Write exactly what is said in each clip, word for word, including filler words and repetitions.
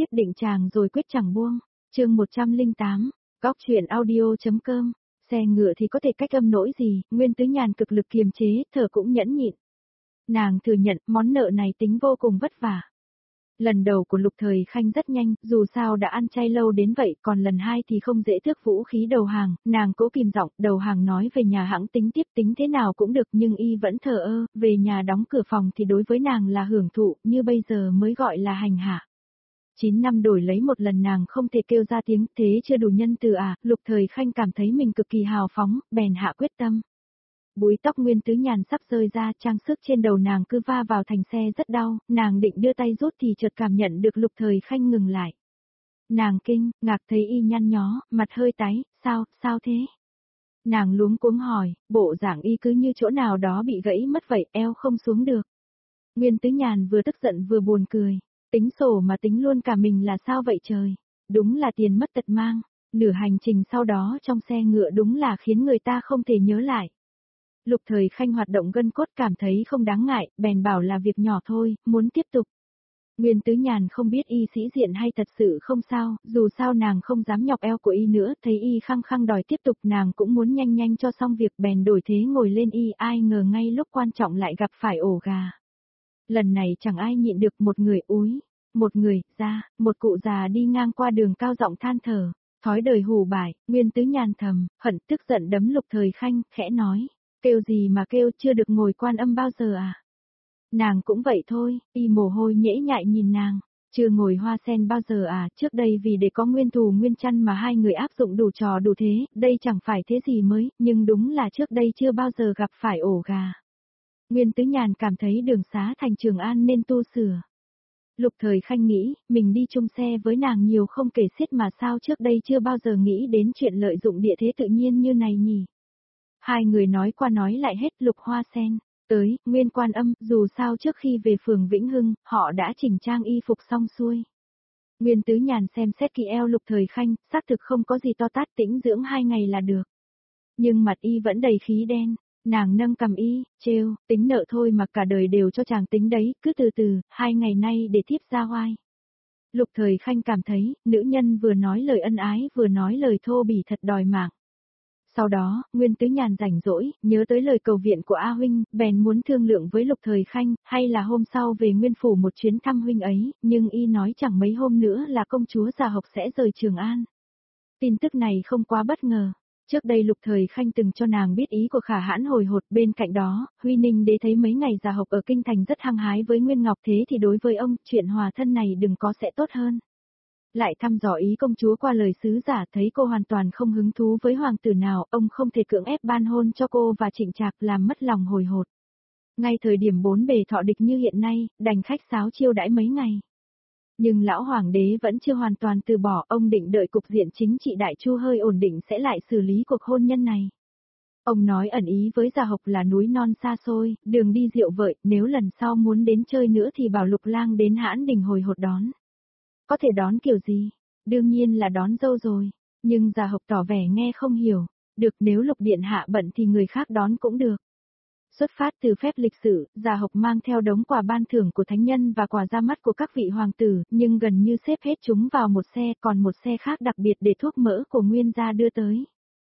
quyết định chàng rồi quyết chẳng buông. Chương một trăm lẻ tám, góc truyện audio.com, xe ngựa thì có thể cách âm nỗi gì, Nguyên Tứ Nhàn cực lực kiềm chế, thở cũng nhẫn nhịn. Nàng thừa nhận món nợ này tính vô cùng vất vả. Lần đầu của Lục Thời Khanh rất nhanh, dù sao đã ăn chay lâu đến vậy, còn lần hai thì không dễ thước vũ khí đầu hàng, nàng cố kìm giọng, đầu hàng nói về nhà hãng tính tiếp tính thế nào cũng được nhưng y vẫn thờ ơ, về nhà đóng cửa phòng thì đối với nàng là hưởng thụ, như bây giờ mới gọi là hành hạ. Chín năm đổi lấy một lần nàng không thể kêu ra tiếng, thế chưa đủ nhân từ à, Lục Thời Khanh cảm thấy mình cực kỳ hào phóng, bèn hạ quyết tâm. Búi tóc Nguyên Tứ Nhàn sắp rơi ra, trang sức trên đầu nàng cứ va vào thành xe rất đau, nàng định đưa tay rút thì chợt cảm nhận được Lục Thời Khanh ngừng lại. Nàng kinh, ngạc thấy y nhăn nhó, mặt hơi tái, sao, sao thế? Nàng luống cuống hỏi, bộ dạng y cứ như chỗ nào đó bị gãy mất vậy, eo không xuống được. Nguyên Tứ Nhàn vừa tức giận vừa buồn cười, tính sổ mà tính luôn cả mình là sao vậy trời? Đúng là tiền mất tật mang, nửa hành trình sau đó trong xe ngựa đúng là khiến người ta không thể nhớ lại. Lục Thời Khanh hoạt động gân cốt cảm thấy không đáng ngại, bèn bảo là việc nhỏ thôi, muốn tiếp tục. Nguyên Tứ Nhàn không biết y sĩ diện hay thật sự không sao, dù sao nàng không dám nhọc eo của y nữa, thấy y khăng khăng đòi tiếp tục nàng cũng muốn nhanh nhanh cho xong việc bèn đổi thế ngồi lên y, ai ngờ ngay lúc quan trọng lại gặp phải ổ gà. Lần này chẳng ai nhịn được, một người úi, một người, ra, một cụ già đi ngang qua đường cao giọng than thở, thói đời hù bại, Nguyên Tứ Nhàn thầm, hận tức giận đấm Lục Thời Khanh, khẽ nói. Kêu gì mà kêu, chưa được ngồi quan âm bao giờ à? Nàng cũng vậy thôi, y mồ hôi nhễ nhại nhìn nàng, chưa ngồi hoa sen bao giờ à, trước đây vì để có nguyên thù nguyên chăn mà hai người áp dụng đủ trò đủ thế, đây chẳng phải thế gì mới, nhưng đúng là trước đây chưa bao giờ gặp phải ổ gà. Nguyên Tứ Nhàn cảm thấy đường xá thành Trường An nên tu sửa. Lục Thời Khanh nghĩ, mình đi chung xe với nàng nhiều không kể xiết mà sao trước đây chưa bao giờ nghĩ đến chuyện lợi dụng địa thế tự nhiên như này nhỉ. Hai người nói qua nói lại hết Lục Hoa Sen, tới, Nguyên Quan Âm, dù sao trước khi về phường Vĩnh Hưng, họ đã chỉnh trang y phục xong xuôi. Nguyên Tứ Nhàn xem xét kỹ eo Lục Thời Khanh, xác thực không có gì to tát, tĩnh dưỡng hai ngày là được. Nhưng mặt y vẫn đầy khí đen, nàng nâng cầm y, trêu, tính nợ thôi mà cả đời đều cho chàng tính đấy, cứ từ từ, hai ngày nay để thiếp ra oai. Lục Thời Khanh cảm thấy, nữ nhân vừa nói lời ân ái vừa nói lời thô bỉ thật đòi mạng. Sau đó, Nguyên Tứ Nhàn rảnh rỗi, nhớ tới lời cầu viện của A Huynh, bèn muốn thương lượng với Lục Thời Khanh, hay là hôm sau về Nguyên Phủ một chuyến thăm Huynh ấy, nhưng y nói chẳng mấy hôm nữa là công chúa Già Hộc sẽ rời Trường An. Tin tức này không quá bất ngờ. Trước đây Lục Thời Khanh từng cho nàng biết ý của Khả Hãn hồi hột, bên cạnh đó, Huy Ninh Đế thấy mấy ngày Già Hộc ở Kinh Thành rất hăng hái với Nguyên Ngọc, thế thì đối với ông, chuyện hòa thân này đừng có sẽ tốt hơn. Lại thăm dò ý công chúa qua lời sứ giả, thấy cô hoàn toàn không hứng thú với hoàng tử nào, ông không thể cưỡng ép ban hôn cho cô và Trịnh Trạc, làm mất lòng hồi hột. Ngay thời điểm bốn bề thọ địch như hiện nay, đành khách sáo chiêu đãi mấy ngày. Nhưng lão hoàng đế vẫn chưa hoàn toàn từ bỏ, ông định đợi cục diện chính trị Đại Chu hơi ổn định sẽ lại xử lý cuộc hôn nhân này. Ông nói ẩn ý với Già Hộc là núi non xa xôi, đường đi diệu vợi, nếu lần sau muốn đến chơi nữa thì bảo Lục Lang đến Hãn Đình hồi hột đón. Có thể đón kiểu gì? Đương nhiên là đón dâu rồi. Nhưng Già Hộc tỏ vẻ nghe không hiểu. Được, nếu Lục Điện Hạ bận thì người khác đón cũng được. Xuất phát từ phép lịch sử, Già Hộc mang theo đống quà ban thưởng của thánh nhân và quà ra mắt của các vị hoàng tử, nhưng gần như xếp hết chúng vào một xe, còn một xe khác đặc biệt để thuốc mỡ của Nguyên gia đưa tới.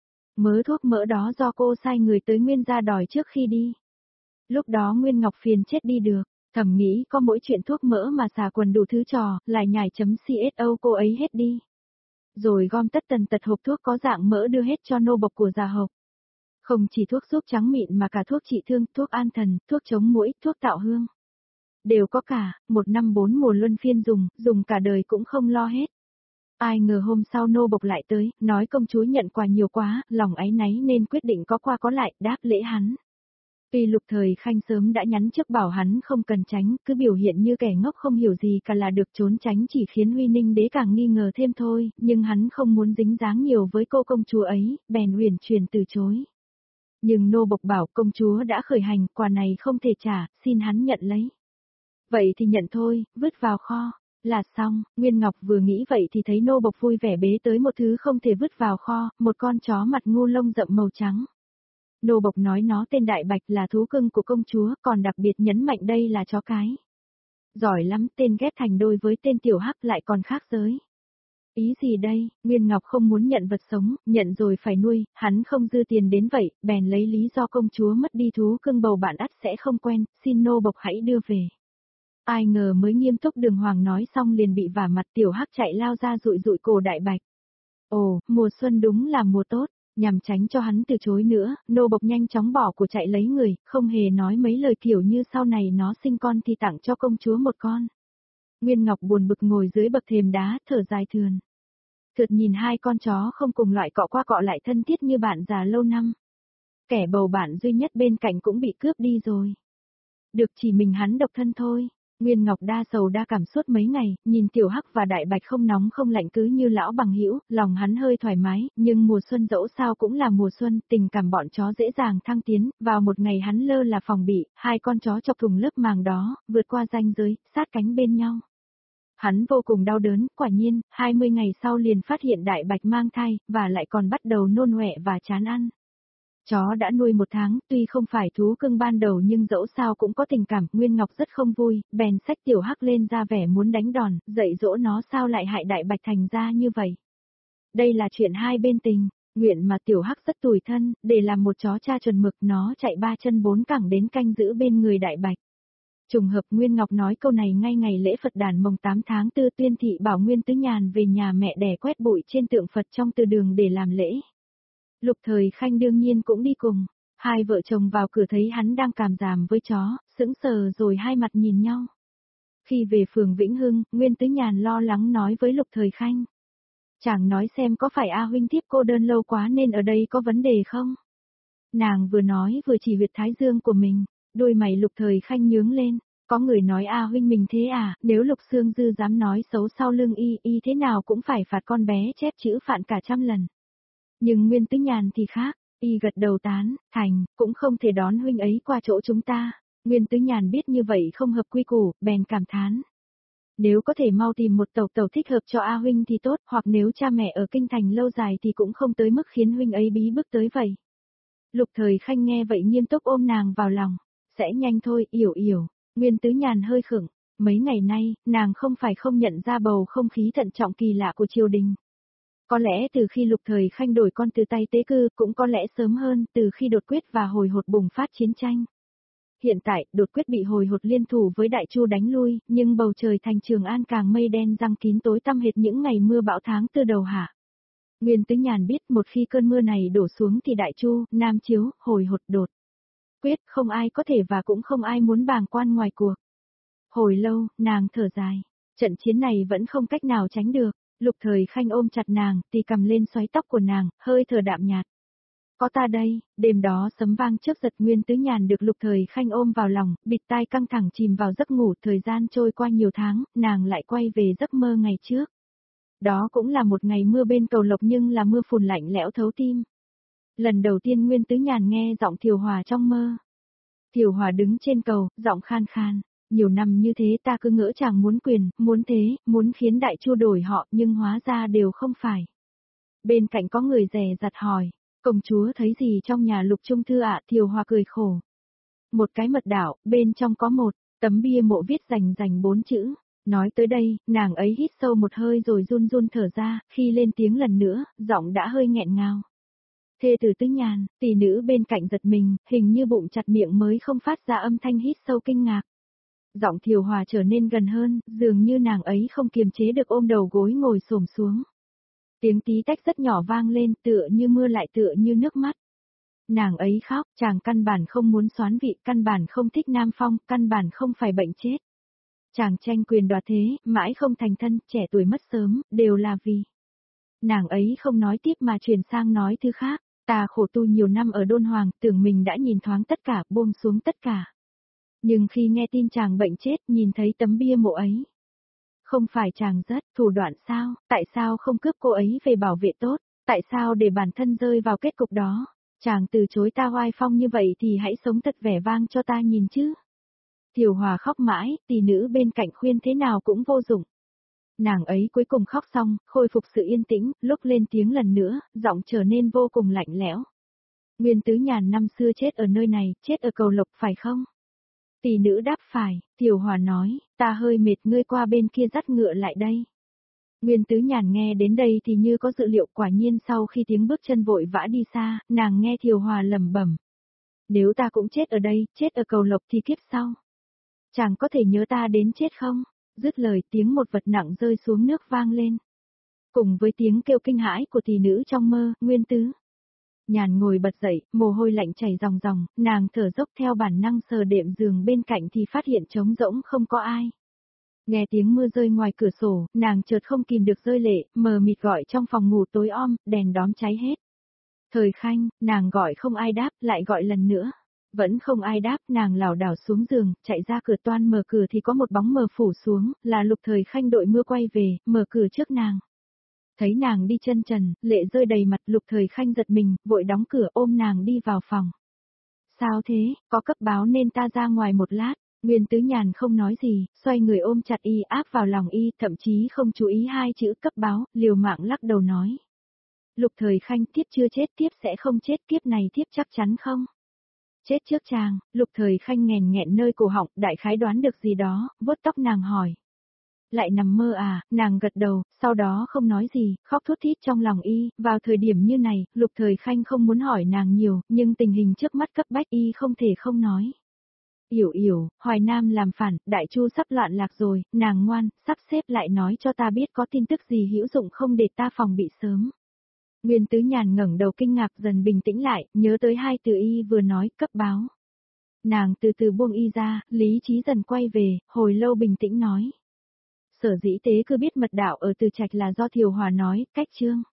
Mớ thuốc mỡ đó do cô sai người tới Nguyên gia đòi trước khi đi. Lúc đó Nguyên Ngọc phiền chết đi được. Thầm nghĩ có mỗi chuyện thuốc mỡ mà xà quần đủ thứ trò, lại nhảy chấm xô cô ấy hết đi. Rồi gom tất tần tật hộp thuốc có dạng mỡ đưa hết cho nô bộc của Già Hộc. Không chỉ thuốc giúp trắng mịn mà cả thuốc trị thương, thuốc an thần, thuốc chống muỗi, thuốc tạo hương. Đều có cả, một năm bốn mùa luân phiên dùng, dùng cả đời cũng không lo hết. Ai ngờ hôm sau nô bộc lại tới, nói công chúa nhận quà nhiều quá, lòng áy náy nên quyết định có qua có lại, đáp lễ hắn. Tuy Lục Thời Khanh sớm đã nhắn trước bảo hắn không cần tránh, cứ biểu hiện như kẻ ngốc không hiểu gì cả là được, trốn tránh chỉ khiến Huy Ninh Đế càng nghi ngờ thêm thôi, nhưng hắn không muốn dính dáng nhiều với cô công chúa ấy, bèn uyển chuyển từ chối. Nhưng nô bộc bảo công chúa đã khởi hành, quà này không thể trả, xin hắn nhận lấy. Vậy thì nhận thôi, vứt vào kho, là xong. Nguyên Ngọc vừa nghĩ vậy thì thấy nô bộc vui vẻ bế tới một thứ không thể vứt vào kho, một con chó mặt ngu lông rậm màu trắng. Nô bộc nói nó tên Đại Bạch là thú cưng của công chúa, còn đặc biệt nhấn mạnh đây là chó cái. Giỏi lắm, tên ghép thành đôi với tên tiểu hắc lại còn khác giới. Ý gì đây, Nguyên Ngọc không muốn nhận vật sống, nhận rồi phải nuôi, hắn không dư tiền đến vậy, bèn lấy lý do công chúa mất đi thú cưng bầu bạn ắt sẽ không quen, xin nô bộc hãy đưa về. Ai ngờ mới nghiêm túc đường hoàng nói xong liền bị vả mặt, tiểu hắc chạy lao ra dụi dụi cổ đại bạch. Ồ, mùa xuân đúng là mùa tốt, nhằm tránh cho hắn từ chối nữa, nô bộc nhanh chóng bỏ của chạy lấy người, không hề nói mấy lời kiểu như sau này nó sinh con thì tặng cho công chúa một con. Nguyên Ngọc buồn bực ngồi dưới bậc thềm đá, thở dài thườn. Thượt nhìn hai con chó không cùng loại cọ qua cọ lại thân thiết như bạn già lâu năm. Kẻ bầu bạn duy nhất bên cạnh cũng bị cướp đi rồi. Được chỉ mình hắn độc thân thôi. Nguyên Ngọc đa sầu đa cảm suốt mấy ngày, nhìn tiểu hắc và đại bạch không nóng không lạnh cứ như lão bằng hữu, lòng hắn hơi thoải mái, nhưng mùa xuân dẫu sao cũng là mùa xuân, tình cảm bọn chó dễ dàng thăng tiến, vào một ngày hắn lơ là phòng bị, hai con chó chọc thùng lớp màng đó, vượt qua ranh giới, sát cánh bên nhau. Hắn vô cùng đau đớn, quả nhiên, hai mươi ngày sau liền phát hiện đại bạch mang thai, và lại còn bắt đầu nôn ọe và chán ăn. Chó đã nuôi một tháng, tuy không phải thú cưng ban đầu nhưng dẫu sao cũng có tình cảm, Nguyên Ngọc rất không vui, bèn xách tiểu hắc lên ra vẻ muốn đánh đòn, dạy dỗ nó sao lại hại đại bạch thành ra như vậy. Đây là chuyện hai bên tình, nguyện mà tiểu hắc rất tủi thân, để làm một chó cha chuẩn mực nó chạy ba chân bốn cẳng đến canh giữ bên người đại bạch. Trùng hợp Nguyên Ngọc nói câu này ngay ngày lễ Phật đản mồng tám tháng tư, Tuyên Thị bảo Nguyên Tứ Nhàn về nhà mẹ đẻ quét bụi trên tượng Phật trong từ đường để làm lễ. Lục Thời Khanh đương nhiên cũng đi cùng, hai vợ chồng vào cửa thấy hắn đang càm ràm với chó, sững sờ rồi hai mặt nhìn nhau. Khi về phường Vĩnh Hưng, Nguyên Tứ Nhàn lo lắng nói với Lục Thời Khanh. Chàng nói xem có phải A huynh tiếp cô đơn lâu quá nên ở đây có vấn đề không? Nàng vừa nói vừa chỉ huyệt thái dương của mình, đôi mày Lục Thời Khanh nhướng lên. Có người nói A huynh mình thế à, nếu Lục Sương Dư dám nói xấu sau lưng y, y thế nào cũng phải phạt con bé chép chữ phạn cả trăm lần. Nhưng Nguyên Tứ Nhàn thì khác, y gật đầu tán, thành, cũng không thể đón huynh ấy qua chỗ chúng ta. Nguyên Tứ Nhàn biết như vậy không hợp quy củ, bèn cảm thán. Nếu có thể mau tìm một tàu tàu thích hợp cho A huynh thì tốt, hoặc nếu cha mẹ ở kinh thành lâu dài thì cũng không tới mức khiến huynh ấy bí bức tới vậy. Lục Thời Khanh nghe vậy nghiêm túc ôm nàng vào lòng, sẽ nhanh thôi, yểu yểu. Nguyên Tứ Nhàn hơi khựng, mấy ngày nay, nàng không phải không nhận ra bầu không khí thận trọng kỳ lạ của triều đình. Có lẽ từ khi Lục Thời Khanh đổi con từ tay tế cư, cũng có lẽ sớm hơn, từ khi đột quyết và hồi hột bùng phát chiến tranh. Hiện tại, đột quyết bị hồi hột liên thủ với Đại Chu đánh lui, nhưng bầu trời thành Trường An càng mây đen giăng kín tối tăm hệt những ngày mưa bão tháng tư đầu hạ. Nguyên Tứ Nhàn biết một khi cơn mưa này đổ xuống thì Đại Chu, Nam Chiếu, hồi hột đột quyết không ai có thể và cũng không ai muốn bàng quan ngoài cuộc. Hồi lâu, nàng thở dài. Trận chiến này vẫn không cách nào tránh được. Lục Thời Khanh ôm chặt nàng, tì cầm lên xoáy tóc của nàng, hơi thở đạm nhạt. Có ta đây, đêm đó sấm vang chớp giật, Nguyên Tứ Nhàn được Lục Thời Khanh ôm vào lòng, bịt tai căng thẳng chìm vào giấc ngủ. Thời gian trôi qua nhiều tháng, nàng lại quay về giấc mơ ngày trước. Đó cũng là một ngày mưa bên cầu Lộc nhưng là mưa phùn lạnh lẽo thấu tim. Lần đầu tiên Nguyên Tứ Nhàn nghe giọng Thiều Hòa trong mơ. Thiều Hòa đứng trên cầu, giọng khan khan. Nhiều năm như thế ta cứ ngỡ chàng muốn quyền, muốn thế, muốn khiến Đại Chu đổi họ, nhưng hóa ra đều không phải. Bên cạnh có người dè dặt hỏi, công chúa thấy gì trong nhà Lục Trung Thư ạ? Thiều Hòa cười khổ. Một cái mật đảo, bên trong có một tấm bia mộ viết rành rành bốn chữ. Nói tới đây, nàng ấy hít sâu một hơi rồi run run thở ra, khi lên tiếng lần nữa, giọng đã hơi nghẹn ngào. Thê tử Tứ Nhàn, tỷ nữ bên cạnh giật mình, hình như bụng chặt miệng mới không phát ra âm thanh hít sâu kinh ngạc. Giọng Thiều Hòa trở nên gần hơn, dường như nàng ấy không kiềm chế được ôm đầu gối ngồi xổm xuống. Tiếng tí tách rất nhỏ vang lên, tựa như mưa lại tựa như nước mắt. Nàng ấy khóc, chàng căn bản không muốn soán vị, căn bản không thích Nam Phong, căn bản không phải bệnh chết. Chàng tranh quyền đoạt thế, mãi không thành thân, trẻ tuổi mất sớm, đều là vì. Nàng ấy không nói tiếp mà chuyển sang nói thứ khác. Ta khổ tu nhiều năm ở Đôn Hoàng, tưởng mình đã nhìn thoáng tất cả, buông xuống tất cả. Nhưng khi nghe tin chàng bệnh chết, nhìn thấy tấm bia mộ ấy. Không phải chàng rất thủ đoạn sao, tại sao không cướp cô ấy về bảo vệ tốt, tại sao để bản thân rơi vào kết cục đó. Chàng từ chối ta oai phong như vậy thì hãy sống thật vẻ vang cho ta nhìn chứ. Thiều Hòa khóc mãi, tỷ nữ bên cạnh khuyên thế nào cũng vô dụng. Nàng ấy cuối cùng khóc xong, khôi phục sự yên tĩnh, lúc lên tiếng lần nữa, giọng trở nên vô cùng lạnh lẽo. Nguyên Tứ Nhàn năm xưa chết ở nơi này, chết ở cầu Lộc phải không? Tỷ nữ đáp phải, Thiều Hòa nói, ta hơi mệt ngươi qua bên kia dắt ngựa lại đây. Nguyên Tứ Nhàn nghe đến đây thì như có dự liệu, quả nhiên sau khi tiếng bước chân vội vã đi xa, nàng nghe Thiều Hòa lẩm bẩm. Nếu ta cũng chết ở đây, chết ở cầu lộc thì kiếp sau. Chàng có thể nhớ ta đến chết không? Dứt lời tiếng một vật nặng rơi xuống nước vang lên. Cùng với tiếng kêu kinh hãi của tỷ nữ trong mơ, Nguyên Tứ Nhàn ngồi bật dậy, mồ hôi lạnh chảy ròng ròng, nàng thở dốc theo bản năng sờ đệm giường bên cạnh thì phát hiện trống rỗng không có ai. Nghe tiếng mưa rơi ngoài cửa sổ, nàng chợt không kìm được rơi lệ, mờ mịt gọi trong phòng ngủ tối om, đèn đóm cháy hết. Thời Khanh, nàng gọi không ai đáp, lại gọi lần nữa. Vẫn không ai đáp, nàng lảo đảo xuống giường, chạy ra cửa toan mở cửa thì có một bóng mờ phủ xuống, là Lục Thời Khanh đội mưa quay về, mở cửa trước nàng. Thấy nàng đi chân trần, lệ rơi đầy mặt, Lục Thời Khanh giật mình, vội đóng cửa ôm nàng đi vào phòng. Sao thế, có cấp báo nên ta ra ngoài một lát. Nguyên Tứ Nhàn không nói gì, xoay người ôm chặt y áp vào lòng y, thậm chí không chú ý hai chữ cấp báo, liều mạng lắc đầu nói. Lục Thời Khanh, tiếp chưa chết, tiếp sẽ không chết, kiếp này tiếp chắc chắn không? Chết trước chàng. Lục Thời Khanh nghèn nghẹn nơi cổ họng, đại khái đoán được gì đó, vuốt tóc nàng hỏi. Lại nằm mơ à? Nàng gật đầu, sau đó không nói gì, khóc thút thít trong lòng y. Vào thời điểm như này, Lục Thời Khanh không muốn hỏi nàng nhiều, nhưng tình hình trước mắt cấp bách y không thể không nói. Yểu Yểu, Hoài Nam làm phản, Đại Chu sắp loạn lạc rồi, nàng ngoan, sắp xếp lại nói cho ta biết có tin tức gì hữu dụng không để ta phòng bị sớm. Nguyên Tứ Nhàn ngẩng đầu kinh ngạc dần bình tĩnh lại, nhớ tới hai từ y vừa nói, cấp báo. Nàng từ từ buông y ra, lý trí dần quay về, hồi lâu bình tĩnh nói. Sở dĩ tế cứ biết mật đạo ở Từ Trạch là do Thiều Hòa nói, cách chương.